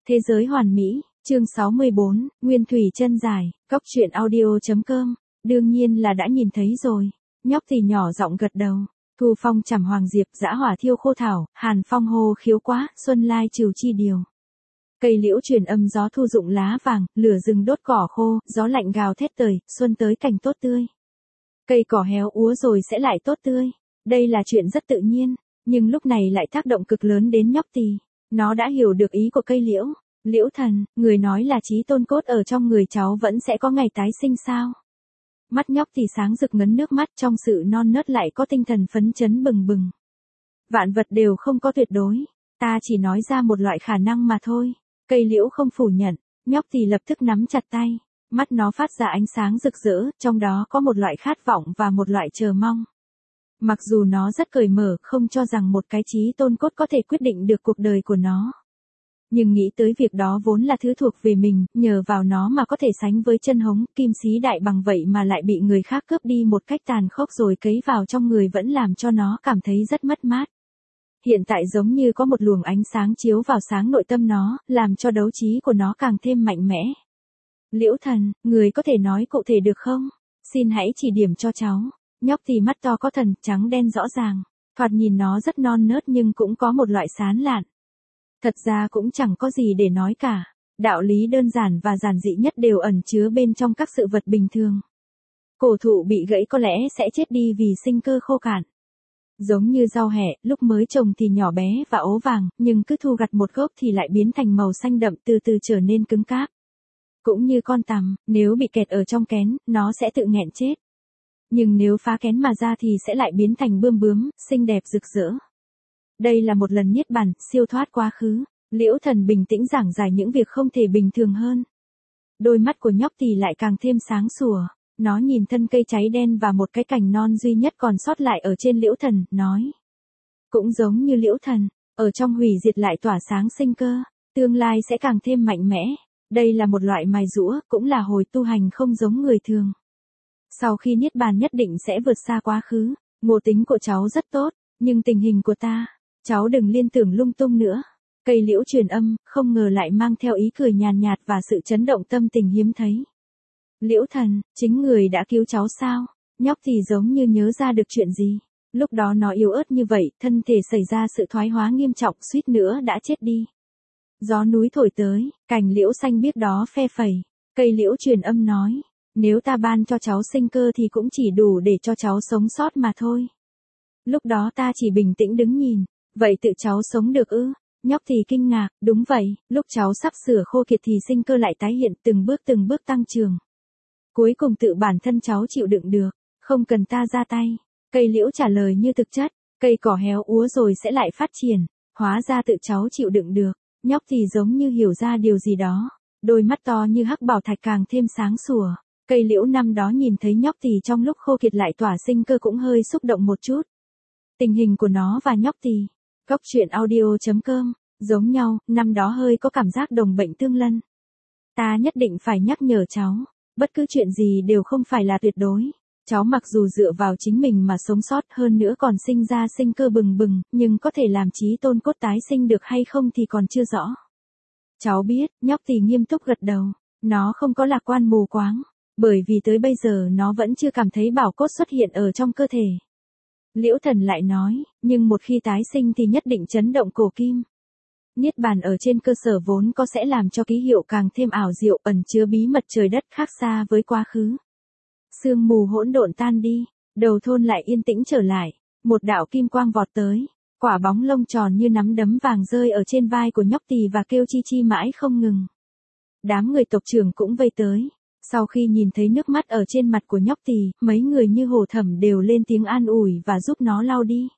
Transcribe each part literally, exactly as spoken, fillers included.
Thế giới hoàn mỹ, chương sáu mươi bốn, Nguyên Thủy chân dài, cóc truyện audio.com, đương nhiên là đã nhìn thấy rồi. Nhóc thì nhỏ giọng gật đầu. Thu phong chằm hoàng diệp, dã hỏa thiêu khô thảo, hàn phong hô khiếu quá, xuân lai trừ chi điều. Cây liễu truyền âm gió thu dụng lá vàng, lửa rừng đốt cỏ khô, gió lạnh gào thét tời, xuân tới cảnh tốt tươi. Cây cỏ héo úa rồi sẽ lại tốt tươi. Đây là chuyện rất tự nhiên, nhưng lúc này lại tác động cực lớn đến nhóc tỳ. Nó đã hiểu được ý của cây liễu. Liễu thần, người nói là chí tôn cốt ở trong người cháu vẫn sẽ có ngày tái sinh sao? Mắt nhóc thì sáng rực ngấn nước mắt, trong sự non nớt lại có tinh thần phấn chấn bừng bừng. Vạn vật đều không có tuyệt đối, ta chỉ nói ra một loại khả năng mà thôi. Cây liễu không phủ nhận, nhóc thì lập tức nắm chặt tay, mắt nó phát ra ánh sáng rực rỡ, trong đó có một loại khát vọng và một loại chờ mong. Mặc dù nó rất cởi mở, không cho rằng một cái chí tôn cốt có thể quyết định được cuộc đời của nó. Nhưng nghĩ tới việc đó vốn là thứ thuộc về mình, nhờ vào nó mà có thể sánh với chân hống, kim xí đại bằng vậy mà lại bị người khác cướp đi một cách tàn khốc rồi cấy vào trong người vẫn làm cho nó cảm thấy rất mất mát. Hiện tại giống như có một luồng ánh sáng chiếu vào sáng nội tâm nó, làm cho đấu trí của nó càng thêm mạnh mẽ. Liễu thần, người có thể nói cụ thể được không? Xin hãy chỉ điểm cho cháu. Nhóc thì mắt to có thần, trắng đen rõ ràng. Thoạt nhìn nó rất non nớt nhưng cũng có một loại sán lạn. Thật ra cũng chẳng có gì để nói cả. Đạo lý đơn giản và giản dị nhất đều ẩn chứa bên trong các sự vật bình thường. Cổ thụ bị gãy có lẽ sẽ chết đi vì sinh cơ khô cạn. Giống như rau hẹ, lúc mới trồng thì nhỏ bé và ố vàng, nhưng cứ thu gặt một gốc thì lại biến thành màu xanh đậm, từ từ trở nên cứng cáp. Cũng như con tằm, nếu bị kẹt ở trong kén, nó sẽ tự nghẹn chết. Nhưng nếu phá kén mà ra thì sẽ lại biến thành bươm bướm, xinh đẹp rực rỡ. Đây là một lần niết bàn, siêu thoát quá khứ. Liễu thần bình tĩnh giảng giải những việc không thể bình thường hơn. Đôi mắt của nhóc thì lại càng thêm sáng sủa. Nó nhìn thân cây cháy đen và một cái cành non duy nhất còn sót lại ở trên liễu thần, nói. Cũng giống như liễu thần, ở trong hủy diệt lại tỏa sáng sinh cơ, tương lai sẽ càng thêm mạnh mẽ. Đây là một loại mài giũa, cũng là hồi tu hành không giống người thường. Sau khi niết bàn nhất định sẽ vượt xa quá khứ. Ngộ tính của cháu rất tốt, nhưng tình hình của ta, cháu đừng liên tưởng lung tung nữa. Cây liễu truyền âm, không ngờ lại mang theo ý cười nhàn nhạt và sự chấn động tâm tình hiếm thấy. Liễu thần, chính người đã cứu cháu sao? Nhóc thì giống như nhớ ra được chuyện gì. Lúc đó nó yếu ớt như vậy, thân thể xảy ra sự thoái hóa nghiêm trọng, suýt nữa đã chết đi. Gió núi thổi tới, cành liễu xanh biếc đó phe phẩy. Cây liễu truyền âm nói, nếu ta ban cho cháu sinh cơ thì cũng chỉ đủ để cho cháu sống sót mà thôi. Lúc đó ta chỉ bình tĩnh đứng nhìn, vậy tự cháu sống được ư? Nhóc thì kinh ngạc, đúng vậy, lúc cháu sắp sửa khô kiệt thì sinh cơ lại tái hiện, từng bước từng bước tăng trưởng. Cuối cùng tự bản thân cháu chịu đựng được, không cần ta ra tay. Cây liễu trả lời như thực chất, cây cỏ héo úa rồi sẽ lại phát triển, hóa ra tự cháu chịu đựng được. Nhóc thì giống như hiểu ra điều gì đó, đôi mắt to như hắc bảo thạch càng thêm sáng sủa. Cây liễu năm đó nhìn thấy nhóc thì trong lúc khô kiệt lại tỏa sinh cơ cũng hơi xúc động một chút. Tình hình của nó và nhóc thì, cóc truyện audio.com, giống nhau, năm đó hơi có cảm giác đồng bệnh tương lân. Ta nhất định phải nhắc nhở cháu, bất cứ chuyện gì đều không phải là tuyệt đối. Cháu mặc dù dựa vào chính mình mà sống sót, hơn nữa còn sinh ra sinh cơ bừng bừng, nhưng có thể làm chí tôn cốt tái sinh được hay không thì còn chưa rõ. Cháu biết, nhóc thì nghiêm túc gật đầu, nó không có lạc quan mù quáng, bởi vì tới bây giờ nó vẫn chưa cảm thấy bảo cốt xuất hiện ở trong cơ thể. Liễu thần lại nói, nhưng một khi tái sinh thì nhất định chấn động cổ kim. Niết bàn ở trên cơ sở vốn có sẽ làm cho ký hiệu càng thêm ảo diệu, ẩn chứa bí mật trời đất khác xa với quá khứ. Sương mù hỗn độn tan đi, đầu thôn lại yên tĩnh trở lại, một đạo kim quang vọt tới, quả bóng lông tròn như nắm đấm vàng rơi ở trên vai của nhóc tỳ và kêu chi chi mãi không ngừng. Đám người tộc trưởng cũng vây tới, sau khi nhìn thấy nước mắt ở trên mặt của nhóc tỳ, mấy người như Hồ Thẩm đều lên tiếng an ủi và giúp nó lau đi.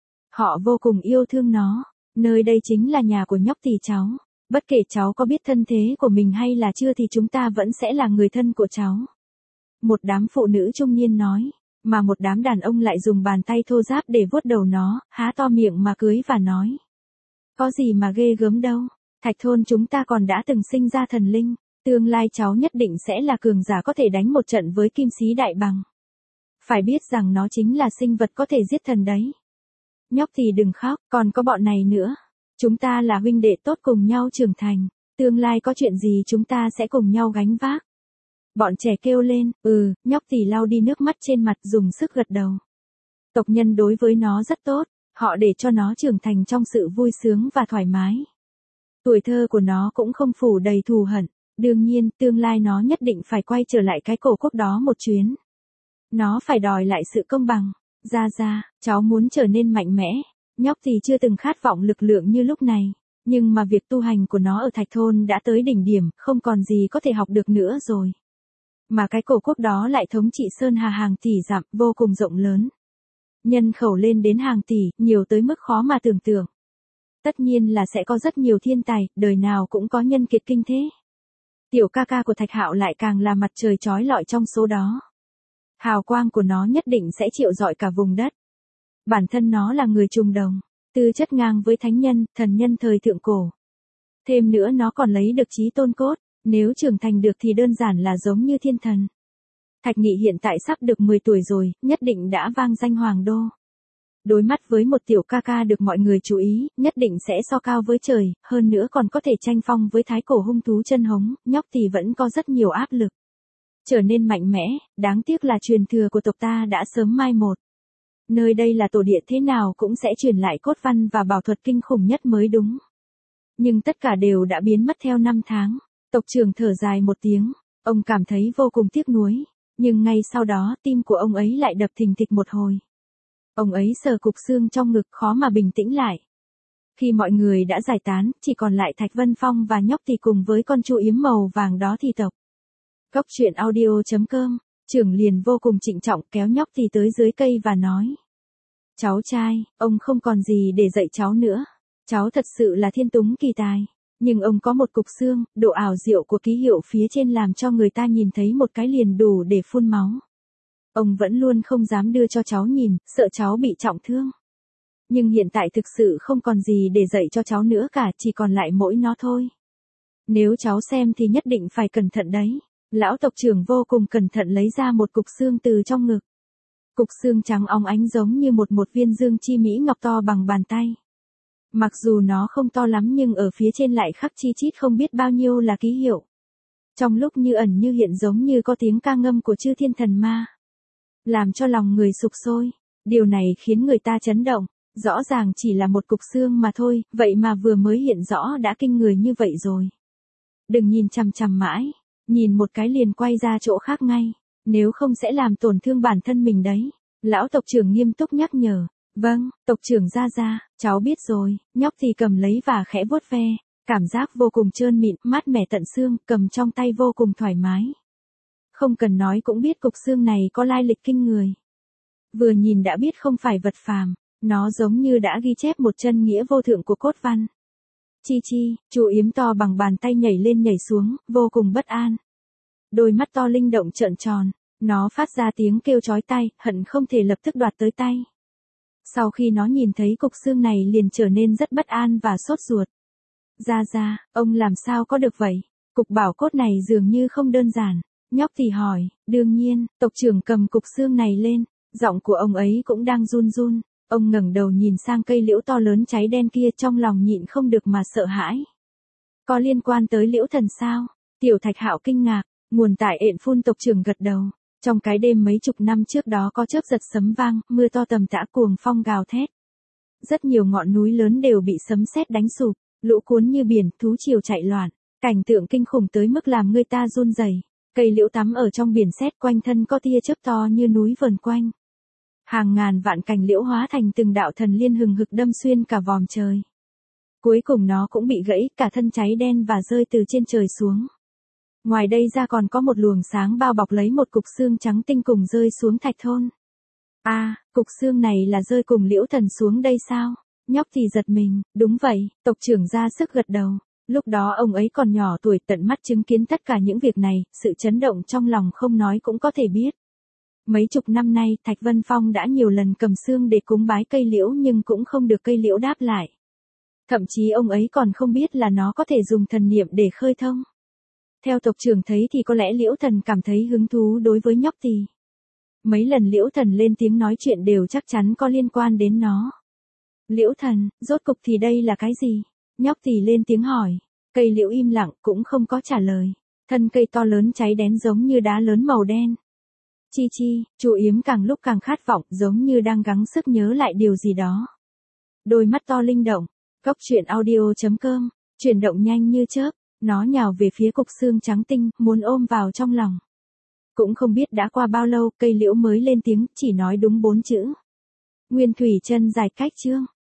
Họ vô cùng yêu thương nó, nơi đây chính là nhà của nhóc tỳ cháu, bất kể cháu có biết thân thế của mình hay là chưa thì chúng ta vẫn sẽ là người thân của cháu. Một đám phụ nữ trung niên nói, mà một đám đàn ông lại dùng bàn tay thô ráp để vuốt đầu nó, há to miệng mà cưới và nói. Có gì mà ghê gớm đâu, Thạch thôn chúng ta còn đã từng sinh ra thần linh, tương lai cháu nhất định sẽ là cường giả có thể đánh một trận với kim xí đại bằng. Phải biết rằng nó chính là sinh vật có thể giết thần đấy. Nhóc thì đừng khóc, còn có bọn này nữa. Chúng ta là huynh đệ tốt cùng nhau trưởng thành. Tương lai có chuyện gì chúng ta sẽ cùng nhau gánh vác. Bọn trẻ kêu lên, ừ, nhóc tỳ lau đi nước mắt trên mặt dùng sức gật đầu. Tộc nhân đối với nó rất tốt, họ để cho nó trưởng thành trong sự vui sướng và thoải mái. Tuổi thơ của nó cũng không phủ đầy thù hận, đương nhiên tương lai nó nhất định phải quay trở lại cái cổ quốc đó một chuyến. Nó phải đòi lại sự công bằng. Ra ra, cháu muốn trở nên mạnh mẽ, nhóc thì chưa từng khát vọng lực lượng như lúc này, nhưng mà việc tu hành của nó ở Thạch Thôn đã tới đỉnh điểm, không còn gì có thể học được nữa rồi. Mà cái cổ quốc đó lại thống trị Sơn Hà hàng tỷ dặm, vô cùng rộng lớn. Nhân khẩu lên đến hàng tỷ, nhiều tới mức khó mà tưởng tượng. Tất nhiên là sẽ có rất nhiều thiên tài, đời nào cũng có nhân kiệt kinh thế. Tiểu ca ca của Thạch Hạo lại càng là mặt trời chói lọi trong số đó. Hào quang của nó nhất định sẽ chiếu rọi cả vùng đất. Bản thân nó là người trùng đồng, tư chất ngang với thánh nhân, thần nhân thời thượng cổ. Thêm nữa nó còn lấy được chí tôn cốt, nếu trưởng thành được thì đơn giản là giống như thiên thần. Thạch Nghị hiện tại sắp được mười tuổi rồi, nhất định đã vang danh hoàng đô. Đối mắt với một tiểu ca ca được mọi người chú ý, nhất định sẽ so cao với trời, hơn nữa còn có thể tranh phong với thái cổ hung thú chân hống, nhóc thì vẫn có rất nhiều áp lực. Trở nên mạnh mẽ, đáng tiếc là truyền thừa của tộc ta đã sớm mai một. Nơi đây là tổ địa thế nào cũng sẽ truyền lại cốt văn và bảo thuật kinh khủng nhất mới đúng. Nhưng tất cả đều đã biến mất theo năm tháng. Tộc trưởng thở dài một tiếng, ông cảm thấy vô cùng tiếc nuối, nhưng ngay sau đó tim của ông ấy lại đập thình thịch một hồi. Ông ấy sờ cục xương trong ngực khó mà bình tĩnh lại. Khi mọi người đã giải tán, chỉ còn lại Thạch Vân Phong và nhóc thì cùng với con chu yếm màu vàng đó thì tộc. Góc truyện audio chấm com, trưởng liền vô cùng trịnh trọng kéo nhóc thì tới dưới cây và nói. Cháu trai, ông không còn gì để dạy cháu nữa. Cháu thật sự là thiên túng kỳ tài. Nhưng ông có một cục xương, độ ảo diệu của ký hiệu phía trên làm cho người ta nhìn thấy một cái liền đủ để phun máu. Ông vẫn luôn không dám đưa cho cháu nhìn, sợ cháu bị trọng thương. Nhưng hiện tại thực sự không còn gì để dạy cho cháu nữa cả, chỉ còn lại mỗi nó thôi. Nếu cháu xem thì nhất định phải cẩn thận đấy. Lão tộc trưởng vô cùng cẩn thận lấy ra một cục xương từ trong ngực. Cục xương trắng óng ánh giống như một một viên dương chi mỹ ngọc to bằng bàn tay. Mặc dù nó không to lắm nhưng ở phía trên lại khắc chi chít không biết bao nhiêu là ký hiệu. Trong lúc như ẩn như hiện giống như có tiếng ca ngâm của chư thiên thần ma. Làm cho lòng người sục sôi. Điều này khiến người ta chấn động. Rõ ràng chỉ là một cục xương mà thôi, vậy mà vừa mới hiện rõ đã kinh người như vậy rồi. Đừng nhìn chằm chằm mãi. Nhìn một cái liền quay ra chỗ khác ngay. Nếu không sẽ làm tổn thương bản thân mình đấy. Lão tộc trưởng nghiêm túc nhắc nhở. Vâng, tộc trưởng ra ra, cháu biết rồi. Nhóc thì cầm lấy và khẽ vuốt ve. Cảm giác vô cùng trơn mịn, mát mẻ tận xương, cầm trong tay vô cùng thoải mái. Không cần nói cũng biết cục xương này có lai lịch kinh người. Vừa nhìn đã biết không phải vật phàm. Nó giống như đã ghi chép một chân nghĩa vô thượng của cốt văn. Chi chi, chú yếm to bằng bàn tay nhảy lên nhảy xuống, vô cùng bất an. Đôi mắt to linh động trợn tròn, nó phát ra tiếng kêu chói tai, hận không thể lập tức đoạt tới tay. Sau khi nó nhìn thấy cục xương này liền trở nên rất bất an và sốt ruột. Ra ra, ông làm sao có được vậy? Cục bảo cốt này dường như không đơn giản. Nhóc thì hỏi, đương nhiên, tộc trưởng cầm cục xương này lên, giọng của ông ấy cũng đang run run. Ông ngẩng đầu nhìn sang cây liễu to lớn cháy đen kia trong lòng nhịn không được mà sợ hãi. Có liên quan tới liễu thần sao? Tiểu Thạch Hạo kinh ngạc, nguồn tại ện phun tộc trưởng gật đầu. Trong cái đêm mấy chục năm trước đó có chớp giật sấm vang, mưa to tầm tã cuồng phong gào thét. Rất nhiều ngọn núi lớn đều bị sấm sét đánh sụp, lũ cuốn như biển, thú triều chạy loạn. Cảnh tượng kinh khủng tới mức làm người ta run rẩy. Cây liễu tắm ở trong biển sét quanh thân có tia chớp to như núi vờn quanh. Hàng ngàn vạn cành liễu hóa thành từng đạo thần liên hừng hực đâm xuyên cả vòm trời. Cuối cùng nó cũng bị gãy, cả thân cháy đen và rơi từ trên trời xuống. Ngoài đây ra còn có một luồng sáng bao bọc lấy một cục xương trắng tinh cùng rơi xuống Thạch Thôn. A, à, cục xương này là rơi cùng liễu thần xuống đây sao? Nhóc thì giật mình, đúng vậy, tộc trưởng ra sức gật đầu. Lúc đó ông ấy còn nhỏ tuổi, tận mắt chứng kiến tất cả những việc này, sự chấn động trong lòng không nói cũng có thể biết. Mấy chục năm nay Thạch Vân Phong đã nhiều lần cầm xương để cúng bái cây liễu nhưng cũng không được cây liễu đáp lại. Thậm chí ông ấy còn không biết là nó có thể dùng thần niệm để khơi thông. Theo tộc trưởng thấy thì có lẽ liễu thần cảm thấy hứng thú đối với nhóc thì. Mấy lần liễu thần lên tiếng nói chuyện đều chắc chắn có liên quan đến nó. Liễu thần, rốt cục thì đây là cái gì? Nhóc thì lên tiếng hỏi. Cây liễu im lặng cũng không có trả lời. Thân cây to lớn cháy đen giống như đá lớn màu đen. Chi chi, chú Yếm càng lúc càng khát vọng giống như đang gắng sức nhớ lại điều gì đó. Đôi mắt to linh động. Cốc truyện audio.com. Chuyển động nhanh như chớp. Nó nhào về phía cục xương trắng tinh, muốn ôm vào trong lòng. Cũng không biết đã qua bao lâu, cây liễu mới lên tiếng, chỉ nói đúng bốn chữ. Nguyên thủy chân dài cách chương.